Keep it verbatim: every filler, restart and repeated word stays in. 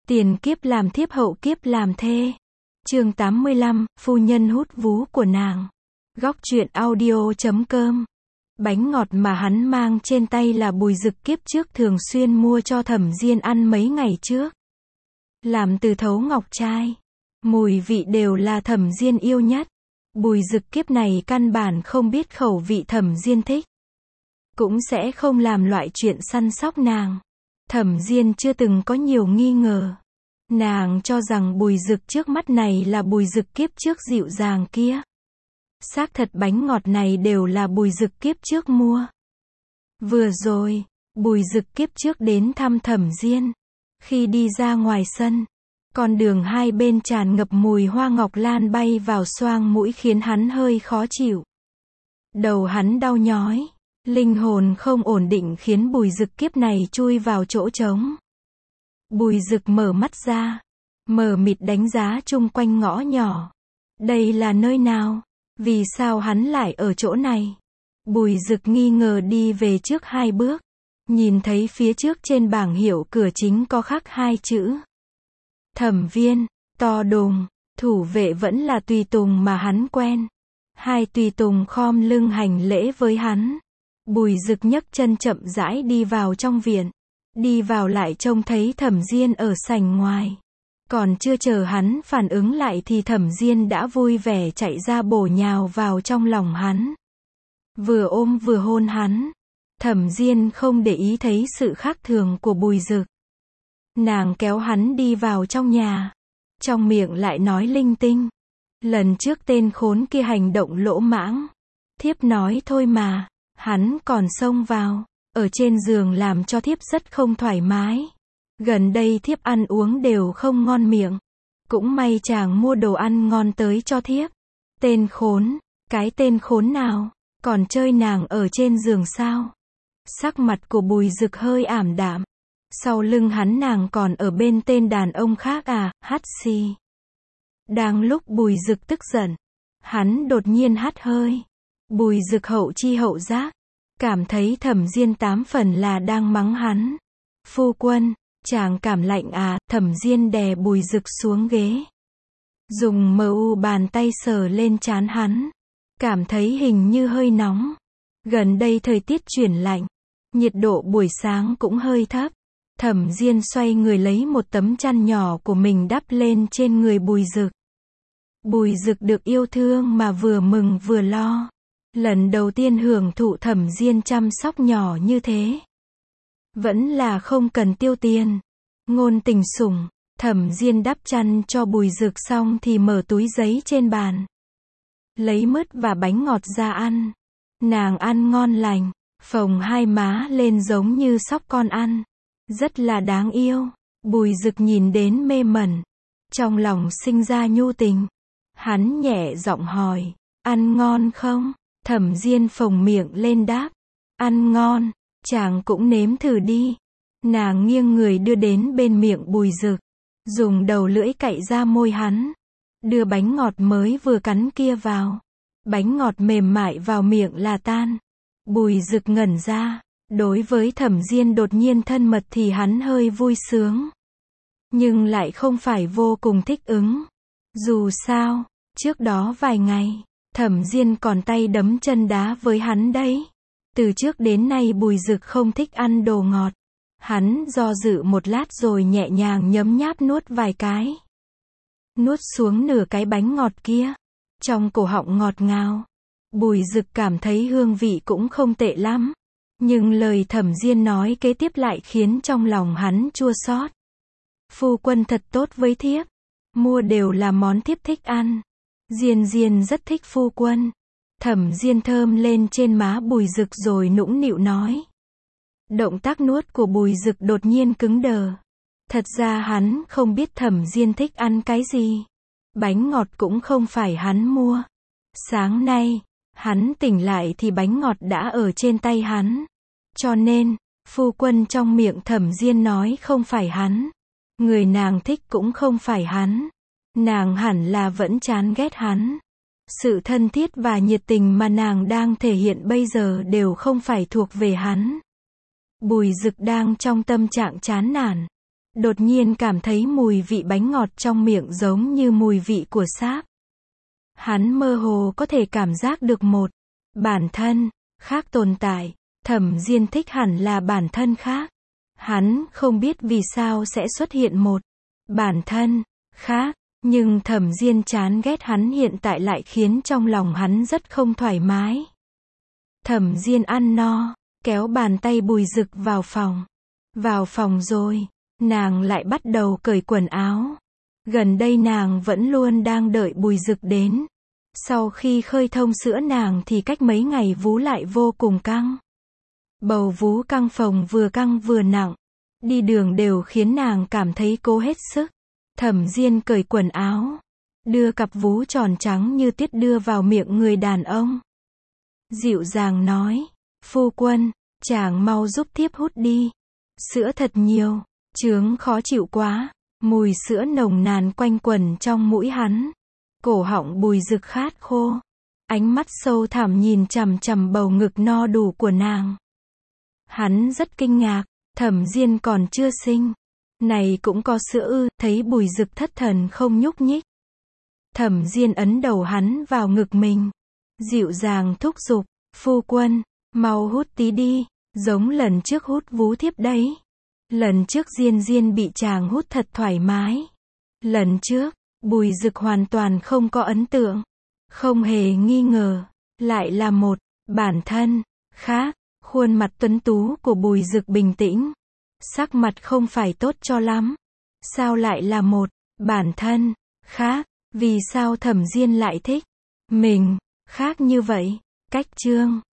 Tiền kiếp làm thiếp hậu kiếp làm thê. Chương tám mươi lăm, phu nhân hút vú của nàng. Góc truyện audio chấm com. Bánh ngọt mà hắn mang trên tay là Bùi Dực kiếp trước thường xuyên mua cho Thẩm Diên ăn mấy ngày trước. Làm từ thấu ngọc trai. Mùi vị đều là Thẩm Diên yêu nhất. Bùi Dực kiếp này căn bản không biết khẩu vị Thẩm Diên thích. Cũng sẽ không làm loại chuyện săn sóc nàng. Thẩm Diên chưa từng có nhiều nghi ngờ. Nàng cho rằng Bùi Dực trước mắt này là Bùi Dực kiếp trước dịu dàng kia. Xác thật bánh ngọt này đều là Bùi Dực kiếp trước mua. Vừa rồi, Bùi Dực kiếp trước đến thăm Thẩm Diên. Khi đi ra ngoài sân, con đường hai bên tràn ngập mùi hoa ngọc lan bay vào xoang mũi khiến hắn hơi khó chịu. Đầu hắn đau nhói. Linh hồn không ổn định khiến Bùi Dực kiếp này chui vào chỗ trống. Bùi Dực mở mắt ra, mờ mịt đánh giá chung quanh ngõ nhỏ. Đây là nơi nào? Vì sao hắn lại ở chỗ này? Bùi Dực nghi ngờ đi về trước hai bước. Nhìn thấy phía trước trên bảng hiệu cửa chính có khắc hai chữ. Thẩm viên, to đùng, thủ vệ vẫn là tùy tùng mà hắn quen. Hai tùy tùng khom lưng hành lễ với hắn. Bùi Dực nhấc chân chậm rãi đi vào trong viện. Đi vào lại trông thấy Thẩm Diên ở sảnh ngoài. Còn chưa chờ hắn phản ứng lại thì Thẩm Diên đã vui vẻ chạy ra bổ nhào vào trong lòng hắn. Vừa ôm vừa hôn hắn. Thẩm Diên không để ý thấy sự khác thường của Bùi Dực. Nàng kéo hắn đi vào trong nhà. Trong miệng lại nói linh tinh. Lần trước tên khốn kia hành động lỗ mãng. Thiếp nói thôi mà. Hắn còn xông vào, ở trên giường làm cho thiếp rất không thoải mái. Gần đây thiếp ăn uống đều không ngon miệng. Cũng may chàng mua đồ ăn ngon tới cho thiếp. Tên khốn, cái tên khốn nào, còn chơi nàng ở trên giường sao? Sắc mặt của Bùi Dực hơi ảm đạm. Sau lưng hắn nàng còn ở bên tên đàn ông khác à, hắt xì. Đang lúc Bùi Dực tức giận, hắn đột nhiên hắt hơi. Bùi Dực hậu chi hậu giác, cảm thấy Thẩm Diên tám phần là đang mắng hắn. Phu quân, chàng cảm lạnh à? Thẩm Diên đè Bùi Dực xuống ghế. Dùng mờ u bàn tay sờ lên trán hắn. Cảm thấy hình như hơi nóng. Gần đây thời tiết chuyển lạnh. Nhiệt độ buổi sáng cũng hơi thấp. Thẩm Diên xoay người lấy một tấm chăn nhỏ của mình đắp lên trên người Bùi Dực. Bùi Dực được yêu thương mà vừa mừng vừa lo. Lần đầu tiên hưởng thụ Thẩm Diên chăm sóc nhỏ như thế. Vẫn là không cần tiêu tiền. Ngôn tình sủng. Thẩm Diên đắp chăn cho Bùi Dực xong thì mở túi giấy trên bàn. Lấy mứt và bánh ngọt ra ăn. Nàng ăn ngon lành. Phồng hai má lên giống như sóc con ăn. Rất là đáng yêu. Bùi Dực nhìn đến mê mẩn. Trong lòng sinh ra nhu tình. Hắn nhẹ giọng hỏi. Ăn ngon không? Thẩm Diên phồng miệng lên đáp. Ăn ngon, chàng cũng nếm thử đi. Nàng nghiêng người đưa đến bên miệng Bùi Dực. Dùng đầu lưỡi cạy ra môi hắn. Đưa bánh ngọt mới vừa cắn kia vào. Bánh ngọt mềm mại vào miệng là tan. Bùi Dực ngẩn ra. Đối với Thẩm Diên đột nhiên thân mật thì hắn hơi vui sướng. Nhưng lại không phải vô cùng thích ứng. Dù sao, trước đó vài ngày, Thẩm Diên còn tay đấm chân đá với hắn đấy. Từ trước đến nay Bùi Dực không thích ăn đồ ngọt. Hắn do dự một lát rồi nhẹ nhàng nhấm nháp nuốt vài cái. Nuốt xuống nửa cái bánh ngọt kia. Trong cổ họng ngọt ngào. Bùi Dực cảm thấy hương vị cũng không tệ lắm. Nhưng lời Thẩm Diên nói kế tiếp lại khiến trong lòng hắn chua xót. Phu quân thật tốt với thiếp. Mua đều là món thiếp thích ăn. Diên Diên rất thích phu quân. Thẩm Diên thơm lên trên má Bùi Dực rồi nũng nịu nói. Động tác nuốt của Bùi Dực đột nhiên cứng đờ. Thật ra hắn không biết Thẩm Diên thích ăn cái gì. Bánh ngọt cũng không phải hắn mua. Sáng nay, hắn tỉnh lại thì bánh ngọt đã ở trên tay hắn. Cho nên, phu quân trong miệng Thẩm Diên nói không phải hắn. Người nàng thích cũng không phải hắn. Nàng hẳn là vẫn chán ghét hắn. Sự thân thiết và nhiệt tình mà nàng đang thể hiện bây giờ đều không phải thuộc về hắn. Bùi Dực đang trong tâm trạng chán nản. đột nhiên cảm thấy mùi vị bánh ngọt trong miệng giống như mùi vị của sáp. Hắn mơ hồ có thể cảm giác được một bản thân khác tồn tại. Thẩm Diên thích hẳn là bản thân khác. Hắn không biết vì sao sẽ xuất hiện một bản thân khác, nhưng Thẩm Diên chán ghét hắn hiện tại lại khiến trong lòng hắn rất không thoải mái. Thẩm Diên ăn no, kéo bàn tay Bùi Dực vào phòng. Vào phòng rồi, nàng lại bắt đầu cởi quần áo. Gần đây nàng vẫn luôn đang đợi Bùi Dực đến. Sau khi khơi thông sữa nàng thì cách mấy ngày vú lại vô cùng căng. Bầu vú căng phồng vừa căng vừa nặng. Đi đường đều khiến nàng cảm thấy cố hết sức. Thẩm Diên cởi quần áo, đưa cặp vú tròn trắng như tuyết đưa vào miệng người đàn ông. Dịu dàng nói, phu quân, chàng mau giúp thiếp hút đi. Sữa thật nhiều, chướng khó chịu quá. Mùi sữa nồng nàn quanh quẩn trong mũi hắn. Cổ họng Bùi Dực khát khô. Ánh mắt sâu thẳm nhìn chằm chằm bầu ngực no đủ của nàng. Hắn rất kinh ngạc, Thẩm Diên còn chưa sinh. Này cũng có sữa ư, thấy Bùi Dực thất thần không nhúc nhích. Thẩm Diên ấn đầu hắn vào ngực mình. Dịu dàng thúc giục, phu quân, mau hút tí đi, giống lần trước hút vú thiếp đấy. Lần trước Diên Diên bị chàng hút thật thoải mái. Lần trước, Bùi Dực hoàn toàn không có ấn tượng. Không hề nghi ngờ, lại là một bản thân khác. Khuôn mặt tuấn tú của Bùi Dực bình tĩnh. Sắc mặt không phải tốt cho lắm. Sao lại là một bản thân khác? Vì sao Thẩm Diên lại thích mình khác như vậy? Cách chương